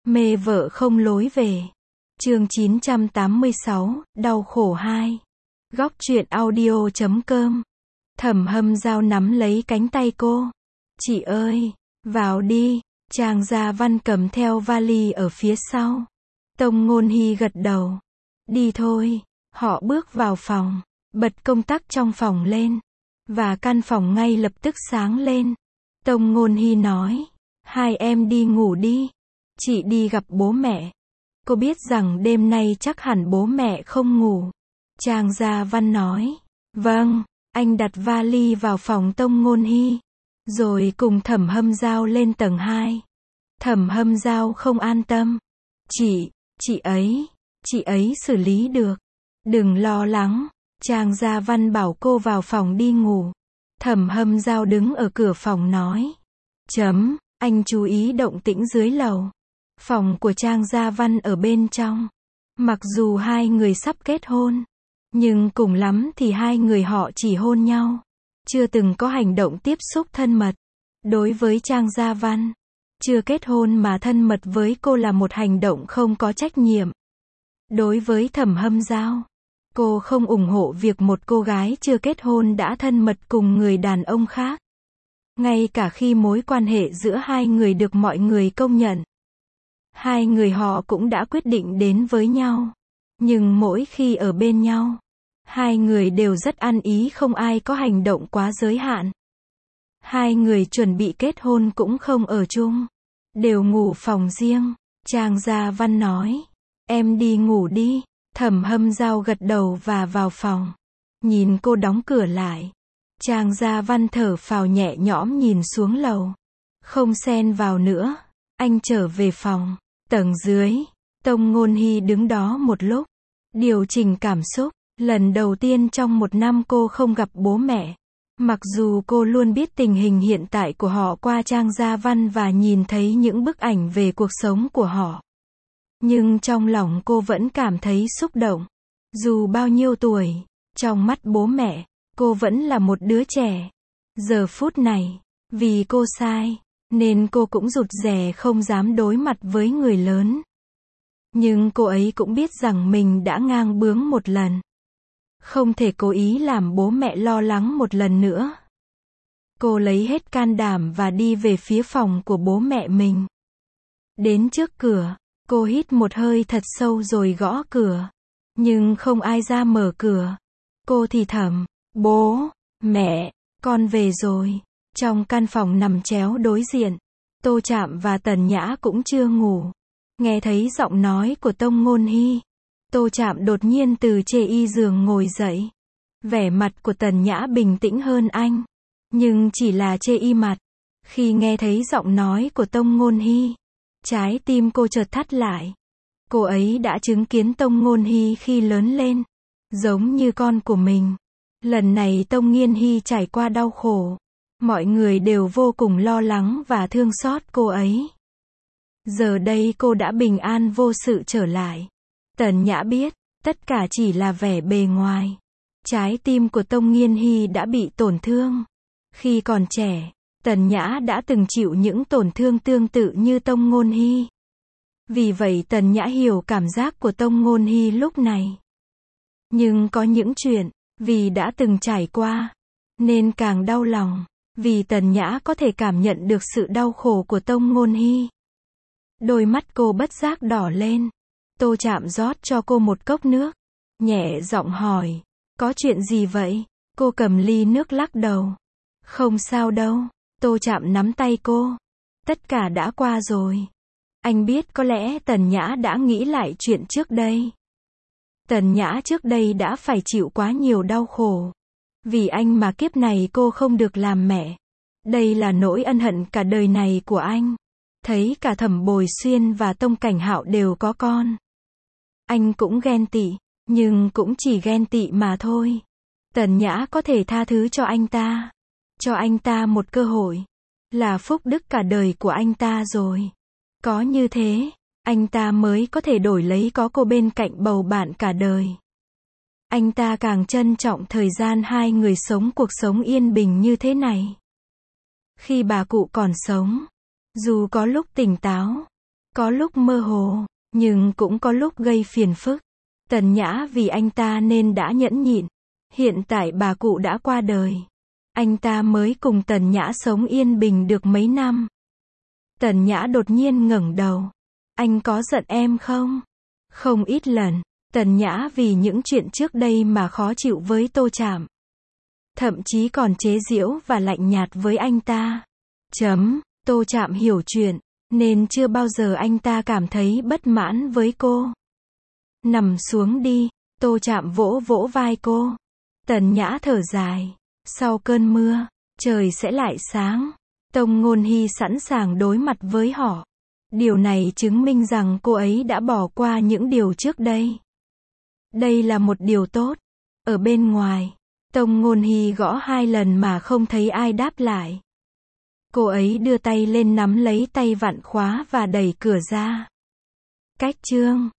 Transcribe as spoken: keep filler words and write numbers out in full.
Mê vợ không lối về. Chương chín trăm tám mươi sáu, đau khổ hai. Góc truyện audio chấm com. Thẩm Hâm Dao nắm lấy cánh tay cô. Chị ơi, vào đi. Trang Gia Văn cầm theo vali ở phía sau. Tông Ngôn Hy gật đầu. Đi thôi. Họ bước vào phòng, bật công tắc trong phòng lên, và căn phòng ngay lập tức sáng lên. Tông Ngôn Hy nói, hai em đi ngủ đi. Chị đi gặp bố mẹ. Cô biết rằng đêm nay chắc hẳn bố mẹ không ngủ. Trang Gia Văn nói, vâng. Anh đặt vali vào phòng Tông Ngôn Hy, rồi cùng Thẩm Hâm Dao lên tầng hai. Thẩm Hâm Dao không an tâm. Chị, chị ấy, chị ấy xử lý được. Đừng lo lắng. Trang Gia Văn bảo cô vào phòng đi ngủ. Thẩm Hâm Dao đứng ở cửa phòng nói, chấm, anh chú ý động tĩnh dưới lầu. Phòng của Trang Gia Văn ở bên trong. Mặc dù hai người sắp kết hôn, nhưng cùng lắm thì hai người họ chỉ hôn nhau, chưa từng có hành động tiếp xúc thân mật. Đối với Trang Gia Văn, chưa kết hôn mà thân mật với cô là một hành động không có trách nhiệm. Đối với Thẩm Hâm Dao, cô không ủng hộ việc một cô gái chưa kết hôn đã thân mật cùng người đàn ông khác. Ngay cả khi mối quan hệ giữa hai người được mọi người công nhận, hai người họ cũng đã quyết định đến với nhau. Nhưng mỗi khi ở bên nhau, hai người đều rất ăn ý, không ai có hành động quá giới hạn. Hai người chuẩn bị kết hôn cũng không ở chung, đều ngủ phòng riêng. Trang Gia Văn nói, em đi ngủ đi. Thẩm Hâm Dao gật đầu và vào phòng. Nhìn cô đóng cửa lại, Trang Gia Văn thở phào nhẹ nhõm nhìn xuống lầu. Không xen vào nữa. Anh trở về phòng. Tầng dưới, Tông Ngôn Hy đứng đó một lúc, điều chỉnh cảm xúc. Lần đầu tiên trong một năm cô không gặp bố mẹ. Mặc dù cô luôn biết tình hình hiện tại của họ qua Trang Gia Văn và nhìn thấy những bức ảnh về cuộc sống của họ, nhưng trong lòng cô vẫn cảm thấy xúc động. Dù bao nhiêu tuổi, trong mắt bố mẹ, cô vẫn là một đứa trẻ. Giờ phút này, vì cô sai, nên cô cũng rụt rè không dám đối mặt với người lớn. Nhưng cô ấy cũng biết rằng mình đã ngang bướng một lần. Không thể cố ý làm bố mẹ lo lắng một lần nữa. Cô lấy hết can đảm và đi về phía phòng của bố mẹ mình. Đến trước cửa, cô hít một hơi thật sâu rồi gõ cửa. Nhưng không ai ra mở cửa. Cô thì thầm, bố, mẹ, con về rồi. Trong căn phòng nằm chéo đối diện, Tô Trạm và Tần Nhã cũng chưa ngủ. Nghe thấy giọng nói của Tông Ngôn Hy, Tô Trạm đột nhiên từ chê y giường ngồi dậy. Vẻ mặt của Tần Nhã bình tĩnh hơn anh, nhưng chỉ là chê y mặt. Khi nghe thấy giọng nói của Tông Ngôn Hy, trái tim cô chợt thắt lại. Cô ấy đã chứng kiến Tông Ngôn Hy khi lớn lên, giống như con của mình. Lần này Tông Nghiên Hy trải qua đau khổ, mọi người đều vô cùng lo lắng và thương xót cô ấy. Giờ đây cô đã bình an vô sự trở lại. Tần Nhã biết, tất cả chỉ là vẻ bề ngoài. Trái tim của Tông Nghiên Hy đã bị tổn thương. Khi còn trẻ, Tần Nhã đã từng chịu những tổn thương tương tự như Tông Ngôn Hy. Vì vậy Tần Nhã hiểu cảm giác của Tông Ngôn Hy lúc này. Nhưng có những chuyện, vì đã từng trải qua, nên càng đau lòng. Vì Tần Nhã có thể cảm nhận được sự đau khổ của Tông Ngôn Hy. Đôi mắt cô bất giác đỏ lên. Tô Trạm rót cho cô một cốc nước, nhẹ giọng hỏi, có chuyện gì vậy? Cô cầm ly nước lắc đầu. Không sao đâu. Tô Trạm nắm tay cô. Tất cả đã qua rồi. Anh biết có lẽ Tần Nhã đã nghĩ lại chuyện trước đây. Tần Nhã trước đây đã phải chịu quá nhiều đau khổ. Vì anh mà kiếp này cô không được làm mẹ. Đây là nỗi ân hận cả đời này của anh. Thấy cả Thẩm Bồi Xuyên và Tông Cảnh Hạo đều có con, anh cũng ghen tị, nhưng cũng chỉ ghen tị mà thôi. Tần Nhã có thể tha thứ cho anh ta, cho anh ta một cơ hội, là phúc đức cả đời của anh ta rồi. Có như thế, anh ta mới có thể đổi lấy có cô bên cạnh bầu bạn cả đời. Anh ta càng trân trọng thời gian hai người sống cuộc sống yên bình như thế này. Khi bà cụ còn sống, dù có lúc tỉnh táo, Có lúc mơ hồ, nhưng cũng có lúc gây phiền phức. Tần Nhã vì anh ta nên đã nhẫn nhịn. Hiện tại bà cụ đã qua đời. Anh ta mới cùng Tần Nhã sống yên bình được mấy năm. Tần Nhã đột nhiên ngẩng đầu. Anh có giận em không? Không ít lần, Tần Nhã vì những chuyện trước đây mà khó chịu với Tô Trạm. Thậm chí còn chế giễu và lạnh nhạt với anh ta. Chấm, Tô Trạm hiểu chuyện, nên chưa bao giờ anh ta cảm thấy bất mãn với cô. Nằm xuống đi, Tô Trạm vỗ vỗ vai cô. Tần Nhã thở dài. Sau cơn mưa, trời sẽ lại sáng. Tông Ngôn Hy sẵn sàng đối mặt với họ. Điều này chứng minh rằng cô ấy đã bỏ qua những điều trước đây. Đây là một điều tốt. Ở bên ngoài, Tông Ngôn Hy gõ hai lần mà không thấy ai đáp lại. Cô ấy đưa tay lên nắm lấy tay vặn khóa và đẩy cửa ra. Cách chương